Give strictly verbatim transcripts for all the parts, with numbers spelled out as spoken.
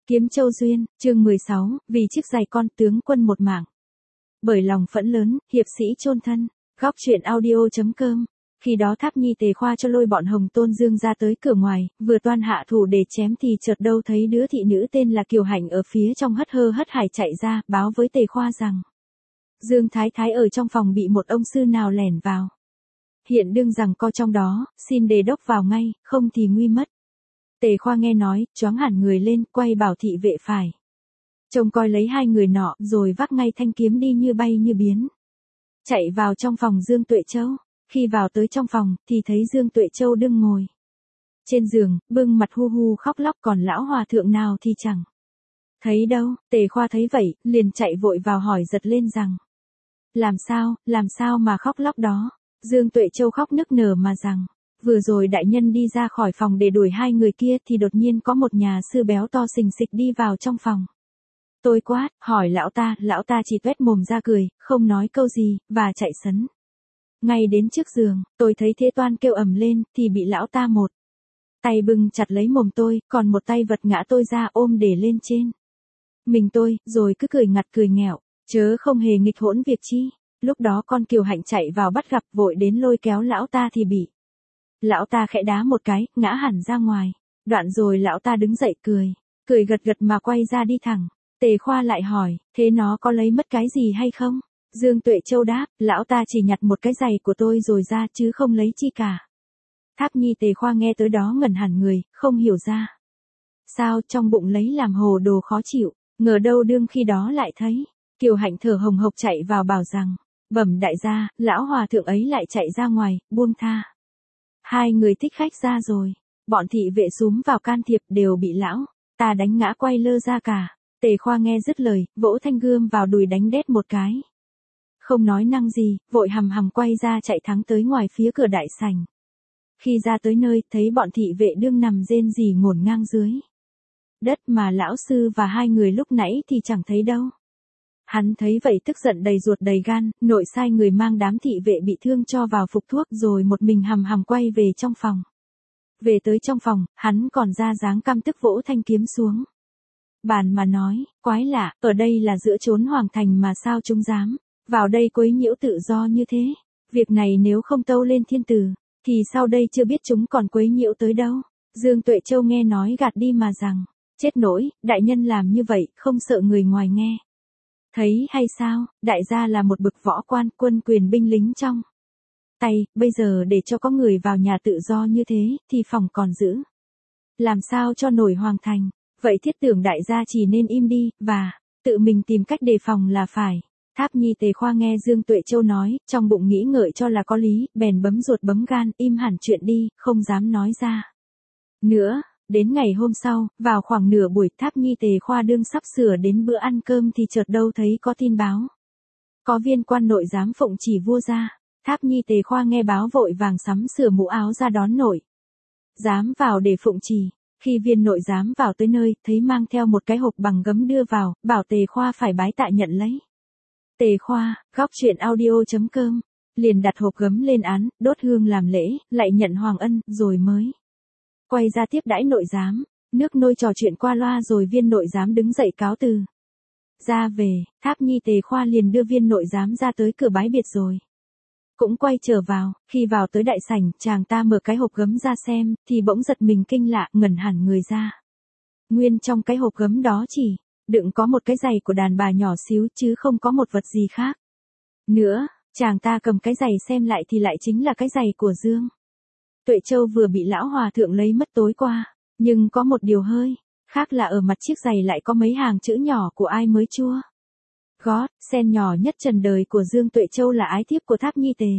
Kiếm Châu Duyên, chương mười sáu, vì chiếc giày con tướng quân một mảng. Bởi lòng phẫn lớn, hiệp sĩ chôn thân, góc truyện audio.com. Khi đó Tháp Nhi Tề Khoa cho lôi bọn Hồng Tôn Dương ra tới cửa ngoài, vừa toan hạ thủ để chém thì chợt đâu thấy đứa thị nữ tên là Kiều Hạnh ở phía trong hất hơ hất hải chạy ra, báo với Tề Khoa rằng Dương Thái Thái ở trong phòng bị một ông sư nào lẻn vào. Hiện đương rằng co trong đó, xin đề đốc vào ngay, không thì nguy mất. Tề Khoa nghe nói, choáng hẳn người lên, quay bảo thị vệ phải trông coi lấy hai người nọ, rồi vác ngay thanh kiếm đi như bay như biến. Chạy vào trong phòng Dương Tuệ Châu. Khi vào tới trong phòng, thì thấy Dương Tuệ Châu đương ngồi trên giường, bưng mặt hu hu khóc lóc, còn lão hòa thượng nào thì chẳng thấy đâu. Tề Khoa thấy vậy, liền chạy vội vào hỏi giật lên rằng: Làm sao, làm sao mà khóc lóc đó? Dương Tuệ Châu khóc nức nở mà rằng: Vừa rồi đại nhân đi ra khỏi phòng để đuổi hai người kia thì đột nhiên có một nhà sư béo to xình xịch đi vào trong phòng. Tôi quát, hỏi lão ta, lão ta chỉ tuét mồm ra cười, không nói câu gì, và chạy sấn ngay đến trước giường. Tôi thấy thế toan kêu ầm lên, thì bị lão ta một tay bưng chặt lấy mồm tôi, còn một tay vật ngã tôi ra ôm để lên trên mình tôi, rồi cứ cười ngặt cười nghẹo, chớ không hề nghịch hỗn việc chi. Lúc đó con Kiều Hạnh chạy vào bắt gặp, vội đến lôi kéo lão ta thì bị lão ta khẽ đá một cái, ngã hẳn ra ngoài. Đoạn rồi lão ta đứng dậy cười, cười gật gật mà quay ra đi thẳng. Tề Khoa lại hỏi, thế nó có lấy mất cái gì hay không? Dương Tuệ Châu đáp, lão ta chỉ nhặt một cái giày của tôi rồi ra, chứ không lấy chi cả. Tháp Nhi Tề Khoa nghe tới đó ngẩn hẳn người, không hiểu ra sao, trong bụng lấy làm hồ đồ khó chịu. Ngờ đâu đương khi đó lại thấy Kiều Hạnh thở hồng hộc chạy vào bảo rằng: Bẩm đại gia, lão hòa thượng ấy lại chạy ra ngoài, buông tha hai người thích khách ra rồi. Bọn thị vệ xúm vào can thiệp, đều bị lão ta đánh ngã quay lơ ra cả. Tề Khoa nghe dứt lời, vỗ thanh gươm vào đùi đánh đét một cái. Không nói năng gì, vội hầm hầm quay ra chạy thắng tới ngoài phía cửa đại sảnh. Khi ra tới nơi, thấy bọn thị vệ đương nằm rên rỉ ngổn ngang dưới đất, mà lão sư và hai người lúc nãy thì chẳng thấy đâu. Hắn thấy vậy tức giận đầy ruột đầy gan, nội sai người mang đám thị vệ bị thương cho vào phục thuốc, rồi một mình hầm hầm quay về trong phòng. Về tới trong phòng, hắn còn ra dáng căm tức vỗ thanh kiếm xuống bàn mà nói, quái lạ, ở đây là giữa chốn hoàng thành mà sao chúng dám vào đây quấy nhiễu tự do như thế. Việc này nếu không tâu lên thiên tử, thì sau đây chưa biết chúng còn quấy nhiễu tới đâu. Dương Tuệ Châu nghe nói gạt đi mà rằng: Chết nỗi, đại nhân làm như vậy, không sợ người ngoài nghe thấy hay sao? Đại gia là một bực võ quan, quân quyền binh lính trong tay, bây giờ để cho có người vào nhà tự do như thế, thì phòng còn giữ làm sao cho nổi hoàng thành. Vậy thiết tưởng đại gia chỉ nên im đi, và tự mình tìm cách đề phòng là phải. Tháp Nhi Tề Khoa nghe Dương Tuệ Châu nói, trong bụng nghĩ ngợi cho là có lý, bèn bấm ruột bấm gan, im hẳn chuyện đi, không dám nói ra nữa. Đến ngày hôm sau, vào khoảng nửa buổi, Tháp Nhi Tề Khoa đương sắp sửa đến bữa ăn cơm thì chợt đâu thấy có tin báo. Có viên quan nội giám phụng chỉ vua ra. Tháp Nhi Tề Khoa nghe báo vội vàng sắm sửa mũ áo ra đón nội giám vào để phụng trì. Khi viên nội giám vào tới nơi, thấy mang theo một cái hộp bằng gấm đưa vào, bảo Tề Khoa phải bái tạ nhận lấy. Tề Khoa, góc truyện audio.com, liền đặt hộp gấm lên án, đốt hương làm lễ, lại nhận hoàng ân, rồi mới quay ra tiếp đãi nội giám. Nước nôi trò chuyện qua loa rồi viên nội giám đứng dậy cáo từ ra về. Tháp Nhi Tề Khoa liền đưa viên nội giám ra tới cửa bái biệt rồi cũng quay trở vào. Khi vào tới đại sảnh, chàng ta mở cái hộp gấm ra xem, thì bỗng giật mình kinh lạ, ngẩn hẳn người ra. Nguyên trong cái hộp gấm đó chỉ đựng có một cái giày của đàn bà nhỏ xíu, chứ không có một vật gì khác nữa. Chàng ta cầm cái giày xem lại thì lại chính là cái giày của Dương Tuệ Châu vừa bị lão hòa thượng lấy mất tối qua. Nhưng có một điều hơi khác là ở mặt chiếc giày lại có mấy hàng chữ nhỏ của ai mới chua gót, sen nhỏ nhất trần đời của Dương Tuệ Châu là ái thiếp của Tháp Nhi Tề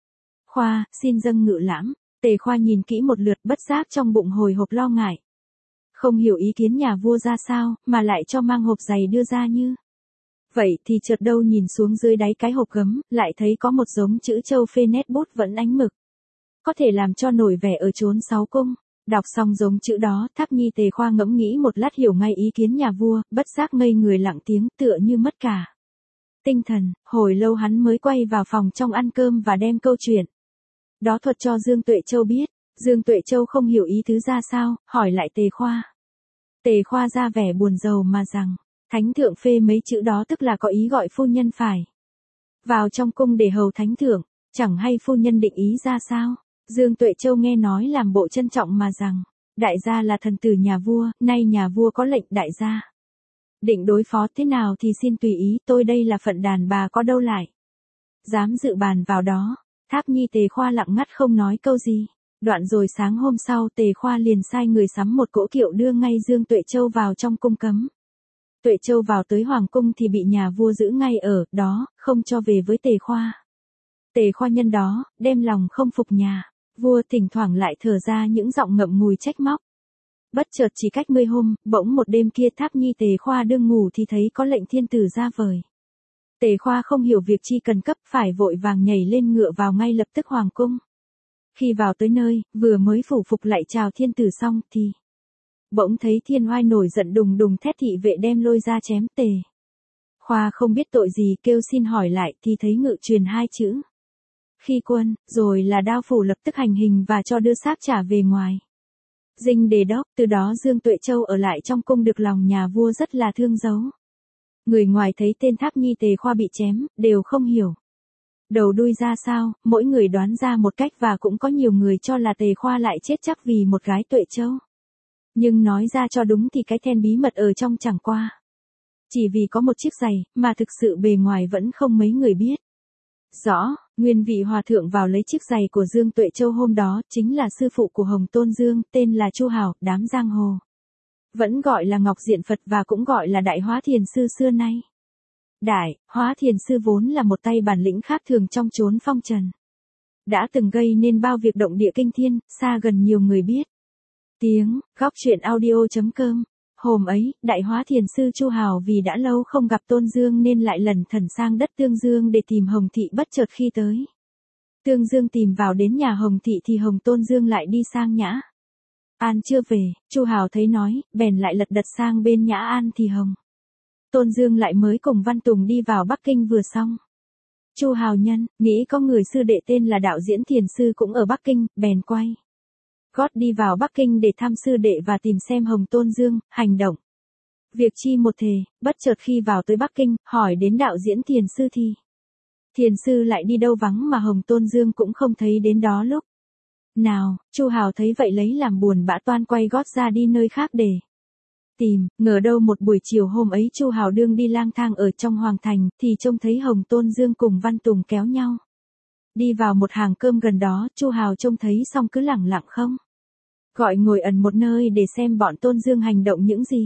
Khoa, xin dâng ngự lãm. Tề Khoa nhìn kỹ một lượt, bất giác trong bụng hồi hộp lo ngại. Không hiểu ý kiến nhà vua ra sao, mà lại cho mang hộp giày đưa ra như vậy, thì chợt đâu nhìn xuống dưới đáy cái hộp gấm, lại thấy có một giống chữ châu phê nét bút vẫn ánh mực. Có thể làm cho nổi vẻ ở chốn sáu cung. Đọc xong giống chữ đó, Tháp Nhi Tề Khoa ngẫm nghĩ một lát hiểu ngay ý kiến nhà vua, bất giác ngây người lặng tiếng, tựa như mất cả tinh thần. Hồi lâu hắn mới quay vào phòng trong ăn cơm và đem câu chuyện đó thuật cho Dương Tuệ Châu biết. Dương Tuệ Châu không hiểu ý tứ ra sao, hỏi lại Tề Khoa: Tề Khoa ra vẻ buồn rầu mà rằng, thánh thượng phê mấy chữ đó tức là có ý gọi phu nhân phải vào trong cung để hầu thánh thượng, chẳng hay phu nhân định ý ra sao? Dương Tuệ Châu nghe nói làm bộ trân trọng mà rằng, đại gia là thần tử nhà vua, nay nhà vua có lệnh đại gia định đối phó thế nào thì xin tùy ý, tôi đây là phận đàn bà có đâu lại dám dự bàn vào đó. Tháp Nhi Tề Khoa lặng ngắt không nói câu gì. Đoạn rồi sáng hôm sau Tề Khoa liền sai người sắm một cỗ kiệu đưa ngay Dương Tuệ Châu vào trong cung cấm. Tuệ Châu vào tới hoàng cung thì bị nhà vua giữ ngay ở đó, không cho về với Tề Khoa. Tề Khoa nhân đó, đem lòng không phục nhà vua, thỉnh thoảng lại thở ra những giọng ngậm ngùi trách móc. Bất chợt chỉ cách mươi hôm, bỗng một đêm kia Tháp Nhi Tề Khoa đương ngủ thì thấy có lệnh thiên tử ra vời. Tề Khoa không hiểu việc chi cần cấp, phải vội vàng nhảy lên ngựa vào ngay lập tức hoàng cung. Khi vào tới nơi, vừa mới phủ phục lại chào thiên tử xong thì bỗng thấy Thiên Oai nổi giận đùng đùng thét thị vệ đem lôi ra chém. Tề Khoa không biết tội gì kêu xin hỏi lại thì thấy ngự truyền hai chữ khi quân, rồi là đao phủ lập tức hành hình và cho đưa xác trả về ngoài dinh Đề Đốc. Từ đó Dương Tuệ Châu ở lại trong cung được lòng nhà vua rất là thương dấu. Người ngoài thấy tên Tháp Nhi Tề Khoa bị chém, đều không hiểu đầu đuôi ra sao, mỗi người đoán ra một cách và cũng có nhiều người cho là Tề Khoa lại chết chắc vì một gái Tuệ Châu. Nhưng nói ra cho đúng thì cái then bí mật ở trong chẳng qua chỉ vì có một chiếc giày, mà thực sự bề ngoài vẫn không mấy người biết rõ. Nguyên vị hòa thượng vào lấy chiếc giày của Dương Tuệ Châu hôm đó chính là sư phụ của Hồng Tôn Dương, tên là Chu Hào, đám giang hồ vẫn gọi là Ngọc Diện Phật và cũng gọi là Đại Hóa Thiền Sư xưa nay. Đại Hóa Thiền Sư vốn là một tay bản lĩnh khác thường trong chốn phong trần, đã từng gây nên bao việc động địa kinh thiên, xa gần nhiều người biết tiếng. Góc truyện audio chấm com. Hôm ấy, Đại Hóa Thiền Sư Chu Hào vì đã lâu không gặp Tôn Dương nên lại lần thần sang đất Tương Dương để tìm Hồng Thị. Bất chợt khi tới Tương Dương tìm vào đến nhà Hồng Thị thì Hồng Tôn Dương lại đi sang Nhã An chưa về. Chu Hào thấy nói, bèn lại lật đật sang bên Nhã An thì Hồng Tôn Dương lại mới cùng Văn Tùng đi vào Bắc Kinh vừa xong. Chu Hào nhân, nghĩ có người sư đệ tên là Đạo Diễn Thiền Sư cũng ở Bắc Kinh, bèn quay gót đi vào Bắc Kinh để thăm sư đệ và tìm xem Hồng Tôn Dương hành động việc chi một thể. Bất chợt khi vào tới Bắc Kinh, hỏi đến Đạo Diễn Thiền Sư thì Thiền Sư lại đi đâu vắng mà Hồng Tôn Dương cũng không thấy đến đó lúc nào. Chu Hào thấy vậy lấy làm buồn bã toan quay gót ra đi nơi khác để tìm. Ngờ đâu một buổi chiều hôm ấy Chu Hào đương đi lang thang ở trong hoàng thành thì trông thấy Hồng Tôn Dương cùng Văn Tùng kéo nhau đi vào một hàng cơm gần đó. Chu Hào trông thấy xong cứ lẳng lặng không gọi ngồi ẩn một nơi để xem bọn Tôn Dương hành động những gì.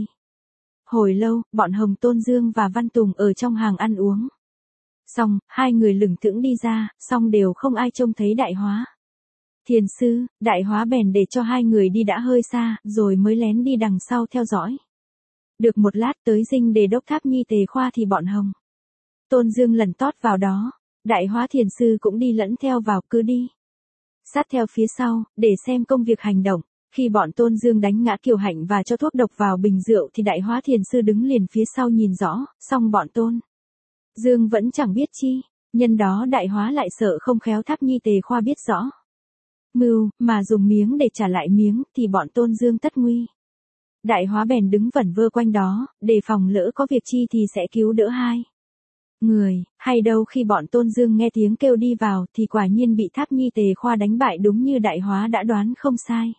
Hồi lâu, bọn Hồng Tôn Dương và Văn Tùng ở trong hàng ăn uống xong, hai người lững thững đi ra, xong đều không ai trông thấy Đại Hóa Thiền Sư. Đại Hóa bèn để cho hai người đi đã hơi xa, rồi mới lén đi đằng sau theo dõi. Được một lát tới dinh Đề Đốc Tháp Nhi Tề Khoa thì bọn Hồng Tôn Dương lần tót vào đó. Đại Hóa Thiền Sư cũng đi lẫn theo vào, cứ đi sát theo phía sau, để xem công việc hành động. Khi bọn Tôn Dương đánh ngã Kiều Hạnh và cho thuốc độc vào bình rượu thì Đại Hóa Thiền Sư đứng liền phía sau nhìn rõ, song bọn Tôn Dương vẫn chẳng biết chi. Nhân đó Đại Hóa lại sợ không khéo Tháp Nhi Tề Khoa biết rõ mưu, mà dùng miếng để trả lại miếng, thì bọn Tôn Dương tất nguy. Đại Hóa bèn đứng vẩn vơ quanh đó, để phòng lỡ có việc chi thì sẽ cứu đỡ hai người. Hay đâu khi bọn Tôn Dương nghe tiếng kêu đi vào thì quả nhiên bị Tháp Nhi Tề Khoa đánh bại đúng như Đại Hóa đã đoán không sai.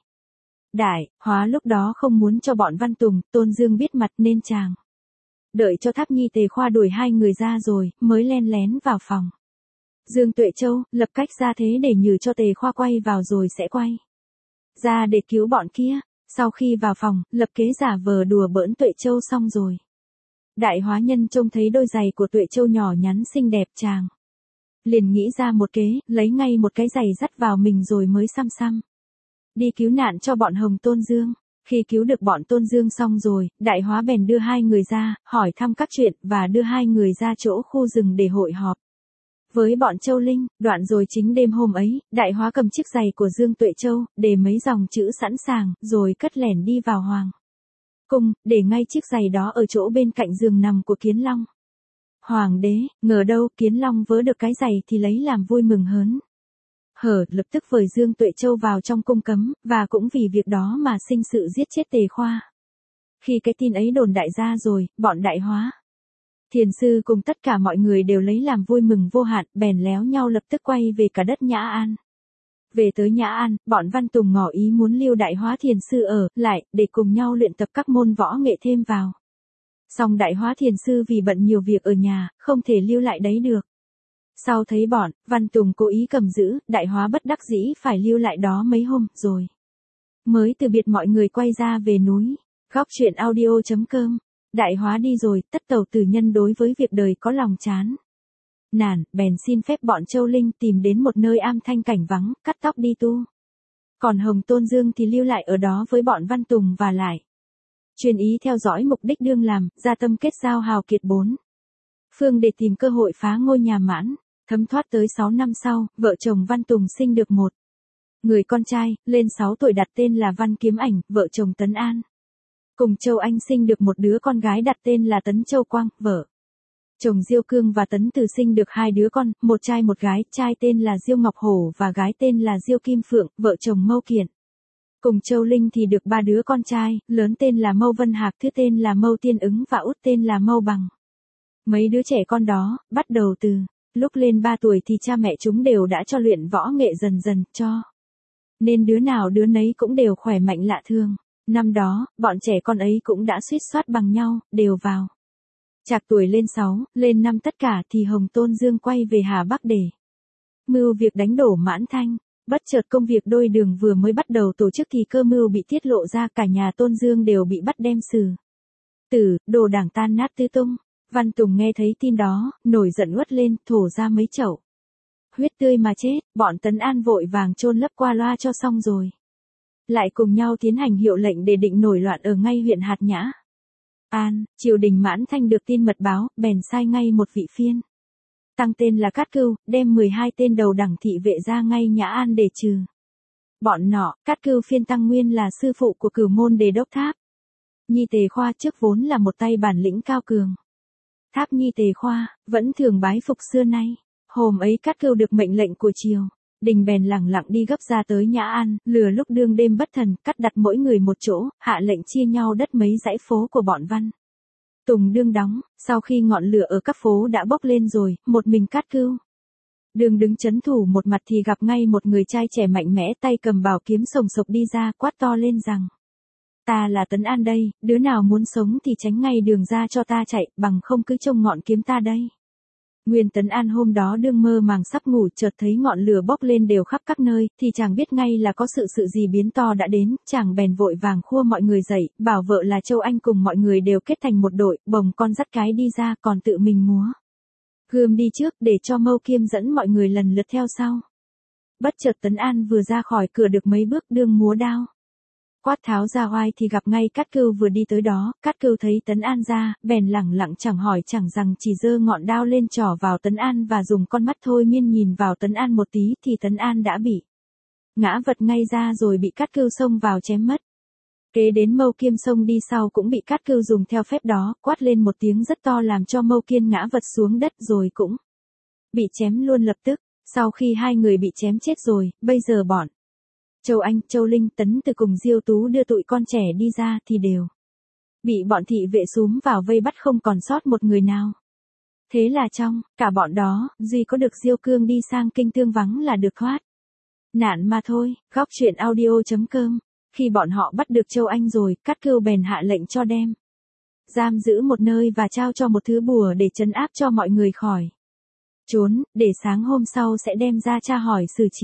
Đại Hóa lúc đó không muốn cho bọn Văn Tùng, Tôn Dương biết mặt nên chàng đợi cho Tháp Nhi Tề Khoa đuổi hai người ra rồi, mới len lén vào phòng Dương Tuệ Châu, lập cách ra thế để nhử cho Tề Khoa quay vào rồi sẽ quay ra để cứu bọn kia. Sau khi vào phòng, lập kế giả vờ đùa bỡn Tuệ Châu xong rồi. Đại Hóa nhân trông thấy đôi giày của Tuệ Châu nhỏ nhắn xinh đẹp, chàng liền nghĩ ra một kế, lấy ngay một cái giày dắt vào mình rồi mới xăm xăm đi cứu nạn cho bọn Hồng Tôn Dương. Khi cứu được bọn Tôn Dương xong rồi, Đại Hóa bèn đưa hai người ra, hỏi thăm các chuyện và đưa hai người ra chỗ khu rừng để hội họp với bọn Châu Linh. Đoạn rồi chính đêm hôm ấy, Đại Hóa cầm chiếc giày của Dương Tuệ Châu, để mấy dòng chữ sẵn sàng, rồi cất lẻn đi vào hoàng cung, để ngay chiếc giày đó ở chỗ bên cạnh giường nằm của Kiến Long. Hoàng đế, ngờ đâu Kiến Long vớ được cái giày thì lấy làm vui mừng hớn hở, lập tức vời Dương Tuệ Châu vào trong cung cấm, và cũng vì việc đó mà sinh sự giết chết Tề Khoa. Khi cái tin ấy đồn đại ra rồi, bọn Đại Hóa Thiền sư cùng tất cả mọi người đều lấy làm vui mừng vô hạn, bèn léo nhau lập tức quay về cả đất Nhã An. Về tới Nhã An, bọn Văn Tùng ngỏ ý muốn lưu Đại Hóa Thiền sư ở lại, để cùng nhau luyện tập các môn võ nghệ thêm vào. Song Đại Hóa Thiền sư vì bận nhiều việc ở nhà, không thể lưu lại đấy được. Sau thấy bọn Văn Tùng cố ý cầm giữ, Đại Hóa bất đắc dĩ phải lưu lại đó mấy hôm, rồi mới từ biệt mọi người quay ra về núi. Góc truyện audio chấm com. Đại Hóa đi rồi, tất tầu tử nhân đối với việc đời có lòng chán nản, bèn xin phép bọn Châu Linh tìm đến một nơi am thanh cảnh vắng, cắt tóc đi tu. Còn Hồng Tôn Dương thì lưu lại ở đó với bọn Văn Tùng và lại chuyên ý theo dõi mục đích đương làm, ra tâm kết giao hào kiệt bốn phương để tìm cơ hội phá ngôi nhà Mãn. Thấm thoát tới sáu năm sau, vợ chồng Văn Tùng sinh được một người con trai, lên sáu tuổi đặt tên là Văn Kiếm Ảnh, vợ chồng Tấn An. Cùng Châu Anh sinh được một đứa con gái đặt tên là Tấn Châu Quang, vợ chồng Diêu Cương và Tấn Từ sinh được hai đứa con, một trai một gái, trai tên là Diêu Ngọc Hổ và gái tên là Diêu Kim Phượng, vợ chồng Mâu Kiện. Cùng Châu Linh thì được ba đứa con trai, lớn tên là Mâu Vân Hạc, thứ tên là Mâu Tiên Ứng và út tên là Mâu Bằng. Mấy đứa trẻ con đó, bắt đầu từ lúc lên ba tuổi thì cha mẹ chúng đều đã cho luyện võ nghệ dần dần, cho nên đứa nào đứa nấy cũng đều khỏe mạnh lạ thường. Năm đó, bọn trẻ con ấy cũng đã suýt soát bằng nhau, đều vào chạc tuổi lên sáu, lên năm tất cả thì Hồng Tôn Dương quay về Hà Bắc để mưu việc đánh đổ Mãn Thanh. Bất chợt công việc đôi đường vừa mới bắt đầu tổ chức thì cơ mưu bị tiết lộ ra, cả nhà Tôn Dương đều bị bắt đem xử tử, đồ đảng tan nát tứ tung. Văn Tùng nghe thấy tin đó, nổi giận uất lên, thổ ra mấy chậu huyết tươi mà chết. Bọn Tấn An vội vàng chôn lấp qua loa cho xong rồi lại cùng nhau tiến hành hiệu lệnh để định nổi loạn ở ngay huyện Hạt Nhã An. Triều đình Mãn Thanh được tin mật báo, bèn sai ngay một vị phiên tăng tên là Cát Cưu, đem mười hai tên đầu đẳng thị vệ ra ngay Nhã An để trừ bọn nọ. Cát Cưu phiên tăng nguyên là sư phụ của Cửu Môn Đề Đốc Tháp Nhi Tề Khoa, trước vốn là một tay bản lĩnh cao cường. Tháp Nhi Tề Khoa vẫn thường bái phục xưa nay. Hôm ấy Cát Cưu được mệnh lệnh của triều đình, bèn lẳng lặng đi gấp ra tới Nhã An, lừa lúc đương đêm bất thần, cắt đặt mỗi người một chỗ, hạ lệnh chia nhau đất mấy dãy phố của bọn Văn Tùng đương đóng. Sau khi ngọn lửa ở các phố đã bốc lên rồi, một mình Cát Cưu đương đứng chấn thủ một mặt thì gặp ngay một người trai trẻ mạnh mẽ, tay cầm bảo kiếm sồng sộc đi ra, quát to lên rằng: Ta là Tấn An đây, đứa nào muốn sống thì tránh ngay đường ra cho ta chạy, bằng không cứ trông ngọn kiếm ta đây. Nguyên Tấn An hôm đó đương mơ màng sắp ngủ, chợt thấy ngọn lửa bốc lên đều khắp các nơi, thì chàng biết ngay là có sự sự gì biến to đã đến. Chàng bèn vội vàng khua mọi người dậy, bảo vợ là Châu Anh cùng mọi người đều kết thành một đội, bồng con dắt cái đi ra, còn tự mình múa gươm đi trước, để cho Mâu Kiêm dẫn mọi người lần lượt theo sau. Bất chợt Tấn An vừa ra khỏi cửa được mấy bước, đương múa đao quát tháo ra oai thì gặp ngay Cát Cưu vừa đi tới đó. Cát Cưu thấy Tấn An ra, bèn lẳng lặng chẳng hỏi chẳng rằng, chỉ giơ ngọn đao lên trỏ vào Tấn An và dùng con mắt thôi miên nhìn vào Tấn An một tí thì Tấn An đã bị ngã vật ngay ra rồi bị Cát Cưu xông vào chém mất. Kế đến Mâu Kiêm xông đi sau cũng bị Cát Cưu dùng theo phép đó, quát lên một tiếng rất to làm cho Mâu Kiên ngã vật xuống đất rồi cũng bị chém luôn lập tức. Sau khi hai người bị chém chết rồi, bây giờ bọn Châu Anh, Châu Linh, Tấn Từ cùng Diêu Tú đưa tụi con trẻ đi ra thì đều bị bọn thị vệ xúm vào vây bắt, không còn sót một người nào. Thế là trong cả bọn đó, duy có được Diêu Cương đi sang Kinh Tương vắng là được thoát nạn mà thôi. Góc truyện audio chấm com. Khi bọn họ bắt được Châu Anh rồi, Cát Cưu bèn hạ lệnh cho đem giam giữ một nơi và trao cho một thứ bùa để trấn áp cho mọi người khỏi trốn, để sáng hôm sau sẽ đem ra tra hỏi xử trị.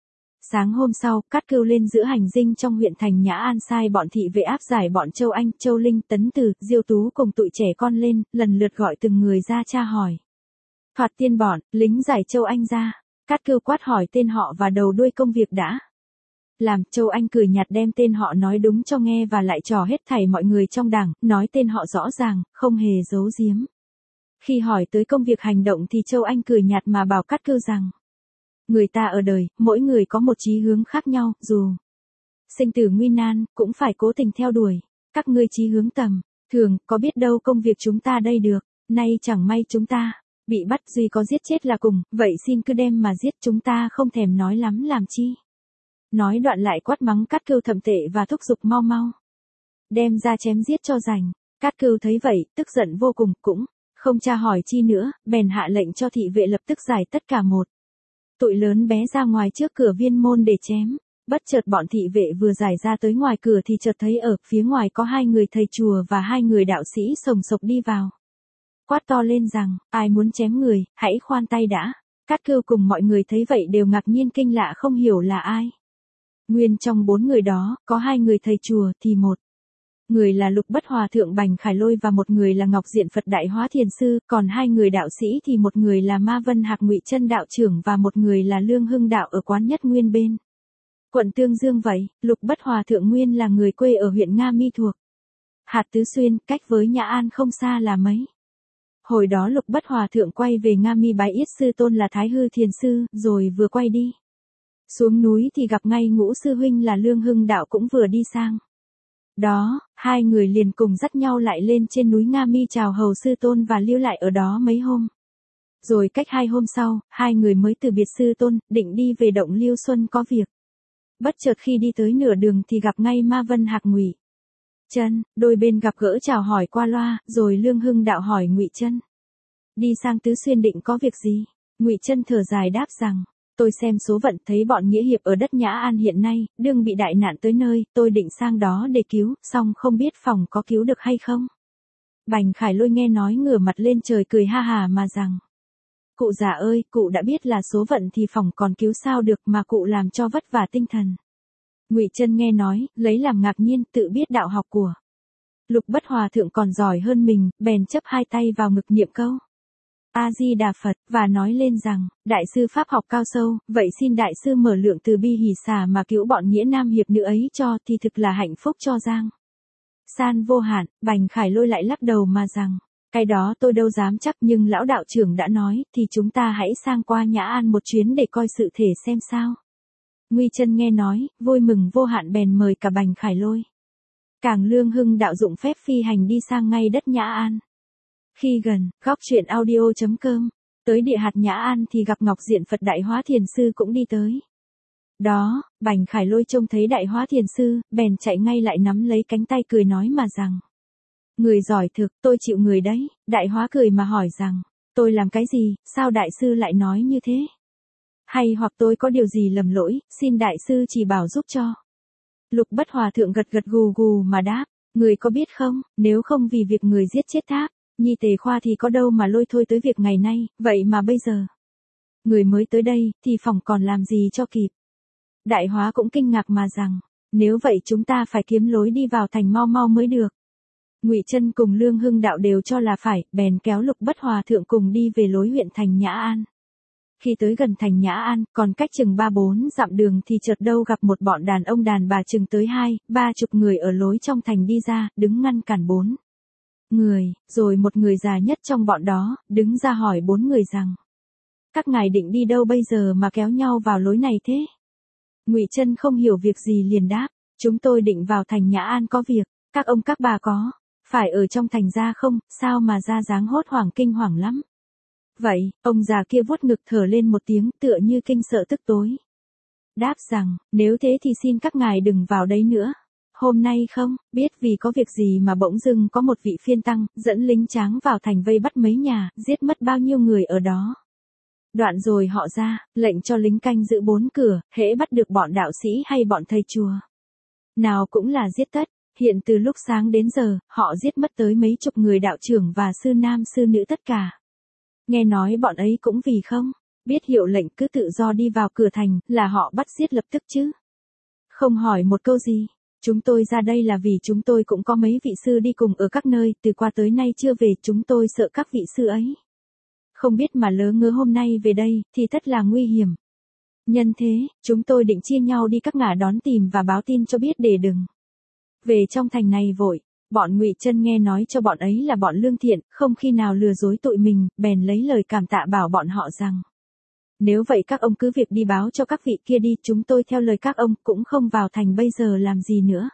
Sáng hôm sau, Cát Cưu lên giữ hành dinh trong huyện thành Nhã An, sai bọn thị vệ áp giải bọn Châu Anh, Châu Linh, Tấn Từ, Diêu Tú cùng tụi trẻ con lên, lần lượt gọi từng người ra tra hỏi. Thoạt tiên bọn lính giải Châu Anh ra. Cát Cưu quát hỏi tên họ và đầu đuôi công việc đã làm. Châu Anh cười nhạt đem tên họ nói đúng cho nghe và lại trò hết thảy mọi người trong đảng, nói tên họ rõ ràng, không hề giấu giếm. Khi hỏi tới công việc hành động thì Châu Anh cười nhạt mà bảo Cát Cưu rằng: Người ta ở đời, mỗi người có một chí hướng khác nhau, dù sinh tử nguy nan, cũng phải cố tình theo đuổi. Các ngươi chí hướng tầm thường, có biết đâu công việc chúng ta đây được. Nay chẳng may chúng ta bị bắt, duy có giết chết là cùng, vậy xin cứ đem mà giết, chúng ta không thèm nói lắm làm chi. Nói đoạn lại quát mắng Cát Cưu thậm tệ và thúc giục mau mau đem ra chém giết cho rành. Cát Cừu thấy vậy, tức giận vô cùng, cũng không tra hỏi chi nữa, bèn hạ lệnh cho thị vệ lập tức giải tất cả một tụi lớn bé ra ngoài trước cửa viên môn để chém. Bất chợt bọn thị vệ vừa giải ra tới ngoài cửa thì chợt thấy ở phía ngoài có hai người thầy chùa và hai người đạo sĩ sồng sộc đi vào. Quát to lên rằng, ai muốn chém người, hãy khoan tay đã. Cát Cừu cùng mọi người thấy vậy đều ngạc nhiên kinh lạ không hiểu là ai. Nguyên trong bốn người đó, có hai người thầy chùa thì một người là Lục Bất Hòa Thượng Bành Khải Lôi và một người là Ngọc Diện Phật Đại Hóa Thiền Sư, còn hai người đạo sĩ thì một người là Ma Vân Hạc Ngụy Chân đạo trưởng và một người là Lương Hưng đạo ở quán Nhất Nguyên bên quận Tương Dương vậy. Lục Bất Hòa Thượng nguyên là người quê ở huyện Nga Mi thuộc hạt Tứ Xuyên, cách với Nhã An không xa là mấy. Hồi đó Lục Bất Hòa Thượng quay về Nga Mi bái yết sư tôn là Thái Hư Thiền Sư, rồi vừa quay đi xuống núi thì gặp ngay ngũ sư huynh là Lương Hưng đạo cũng vừa đi sang. Đó, hai người liền cùng dắt nhau lại lên trên núi Nga Mi chào hầu sư tôn và lưu lại ở đó mấy hôm. Rồi cách hai hôm sau, hai người mới từ biệt sư tôn, định đi về động Liêu Xuân có việc. Bất chợt khi đi tới nửa đường thì gặp ngay Ma Vân Hạc Ngụy Chân, đôi bên gặp gỡ chào hỏi qua loa, rồi Lương Hưng đạo hỏi Ngụy Chân: "Đi sang Tứ Xuyên định có việc gì?" Ngụy Chân thở dài đáp rằng: "Tôi xem số phận thấy bọn nghĩa hiệp ở đất Nhã An hiện nay, đương bị đại nạn tới nơi, tôi định sang đó để cứu, song không biết phòng có cứu được hay không." Bành Khải Lôi nghe nói ngửa mặt lên trời cười ha hà mà rằng: "Cụ già ơi, cụ đã biết là số phận thì phòng còn cứu sao được mà cụ làm cho vất vả tinh thần." Ngụy Chân nghe nói, lấy làm ngạc nhiên, tự biết đạo học của Lục Bất Hòa Thượng còn giỏi hơn mình, bèn chấp hai tay vào ngực niệm câu A Di Đà Phật và nói lên rằng: "Đại sư pháp học cao sâu, vậy xin đại sư mở lượng từ bi hỷ xả mà cứu bọn nghĩa nam hiệp nữ ấy cho thì thực là hạnh phúc cho Giang san vô hạn." Bành Khải Lôi lại lắc đầu mà rằng: "Cái đó tôi đâu dám chắc, nhưng lão đạo trưởng đã nói thì chúng ta hãy sang qua Nhã An một chuyến để coi sự thể xem sao." Ngụy Chân nghe nói, vui mừng vô hạn bèn mời cả Bành Khải Lôi càng Lương Hưng đạo dụng phép phi hành đi sang ngay đất Nhã An. Khi gần, góc truyện audio chấm com tới địa hạt Nhã An thì gặp Ngọc Diện Phật Đại Hóa Thiền Sư cũng đi tới. Đó, Bành Khải Lôi trông thấy Đại Hóa Thiền Sư, bèn chạy ngay lại nắm lấy cánh tay cười nói mà rằng: "Người giỏi thực, tôi chịu người đấy." Đại Hóa cười mà hỏi rằng: "Tôi làm cái gì, sao đại sư lại nói như thế? Hay hoặc tôi có điều gì lầm lỗi, xin đại sư chỉ bảo giúp cho." Lục Bất Hòa Thượng gật gật gù gù mà đáp: "Người có biết không, nếu không vì việc người giết chết Thác Nhi Tề Khoa thì có đâu mà lôi thôi tới việc ngày nay, vậy mà bây giờ người mới tới đây, thì phòng còn làm gì cho kịp." Đại Hóa cũng kinh ngạc mà rằng: "Nếu vậy chúng ta phải kiếm lối đi vào thành mau mau mới được." Ngụy Chân cùng Lương Hưng đạo đều cho là phải, bèn kéo Lục Bất Hòa Thượng cùng đi về lối huyện thành Nhã An. Khi tới gần thành Nhã An, còn cách chừng ba bốn dặm đường thì chợt đâu gặp một bọn đàn ông đàn bà chừng tới hai, ba chục người ở lối trong thành đi ra, đứng ngăn cản bốn người, rồi một người già nhất trong bọn đó, đứng ra hỏi bốn người rằng: "Các ngài định đi đâu bây giờ mà kéo nhau vào lối này thế?" Ngụy Chân không hiểu việc gì liền đáp: "Chúng tôi định vào thành Nhã An có việc, các ông các bà có phải ở trong thành ra không, sao mà ra dáng hốt hoảng kinh hoàng lắm?" Vậy, ông già kia vuốt ngực thở lên một tiếng tựa như kinh sợ tức tối. Đáp rằng: "Nếu thế thì xin các ngài đừng vào đấy nữa. Hôm nay không biết vì có việc gì mà bỗng dưng có một vị phiên tăng, dẫn lính tráng vào thành vây bắt mấy nhà, giết mất bao nhiêu người ở đó. Đoạn rồi họ ra, lệnh cho lính canh giữ bốn cửa, hễ bắt được bọn đạo sĩ hay bọn thầy chùa nào cũng là giết tất. Hiện từ lúc sáng đến giờ, họ giết mất tới mấy chục người đạo trưởng và sư nam sư nữ tất cả. Nghe nói bọn ấy cũng vì không biết hiệu lệnh cứ tự do đi vào cửa thành, là họ bắt giết lập tức chứ không hỏi một câu gì. Chúng tôi ra đây là vì chúng tôi cũng có mấy vị sư đi cùng ở các nơi, từ qua tới nay chưa về, chúng tôi sợ các vị sư ấy không biết mà lỡ ngớ hôm nay về đây, thì tất là nguy hiểm. Nhân thế, chúng tôi định chia nhau đi các ngả đón tìm và báo tin cho biết để đừng về trong thành này vội." Bọn Ngụy Chân nghe nói cho bọn ấy là bọn lương thiện, không khi nào lừa dối tụi mình, bèn lấy lời cảm tạ bảo bọn họ rằng: "Nếu vậy các ông cứ việc đi báo cho các vị kia đi, chúng tôi theo lời các ông cũng không vào thành bây giờ làm gì nữa."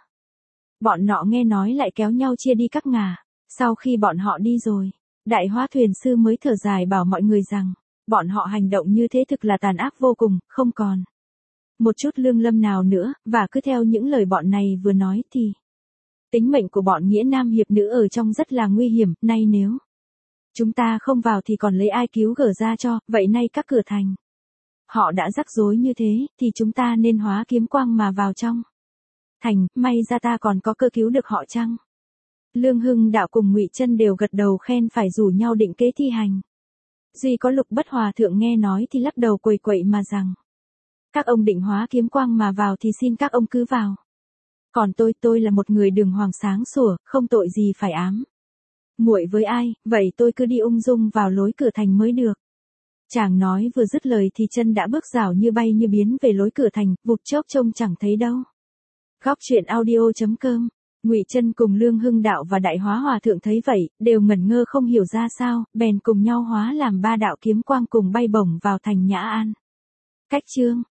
Bọn nọ nghe nói lại kéo nhau chia đi các ngả. Sau khi bọn họ đi rồi, Đại Hóa Thuyền Sư mới thở dài bảo mọi người rằng: bọn họ hành động như thế thực là tàn ác vô cùng, không còn một chút lương lâm nào nữa, và cứ theo những lời bọn này vừa nói thì Tính mệnh của bọn nghĩa nam hiệp nữ ở trong rất là nguy hiểm, nay nếu chúng ta không vào thì còn lấy ai cứu gở ra cho, vậy nay các cửa thành họ đã rắc rối như thế, thì chúng ta nên hóa kiếm quang mà vào trong thành, may ra ta còn có cơ cứu được họ chăng? Lương Hưng Đạo cùng Ngụy Chân đều gật đầu khen phải, rủ nhau định kế thi hành. Duy có Lục Bất Hòa thượng nghe nói thì lắc đầu quầy quậy mà rằng: các ông định hóa kiếm quang mà vào thì xin các ông cứ vào. Còn tôi, tôi là một người đường hoàng sáng sủa, không tội gì phải ám muội với ai, vậy tôi cứ đi ung dung vào lối cửa thành mới được. Chàng nói vừa dứt lời thì chân đã bước rảo như bay như biến về lối cửa thành, vụt chốc trông chẳng thấy đâu. Góc truyện audio chấm com. Ngụy Chân cùng Lương Hưng Đạo và Đại Hóa Hòa thượng thấy vậy, đều ngẩn ngơ không hiểu ra sao, bèn cùng nhau hóa làm ba đạo kiếm quang cùng bay bổng vào thành Nhã An. Cách chương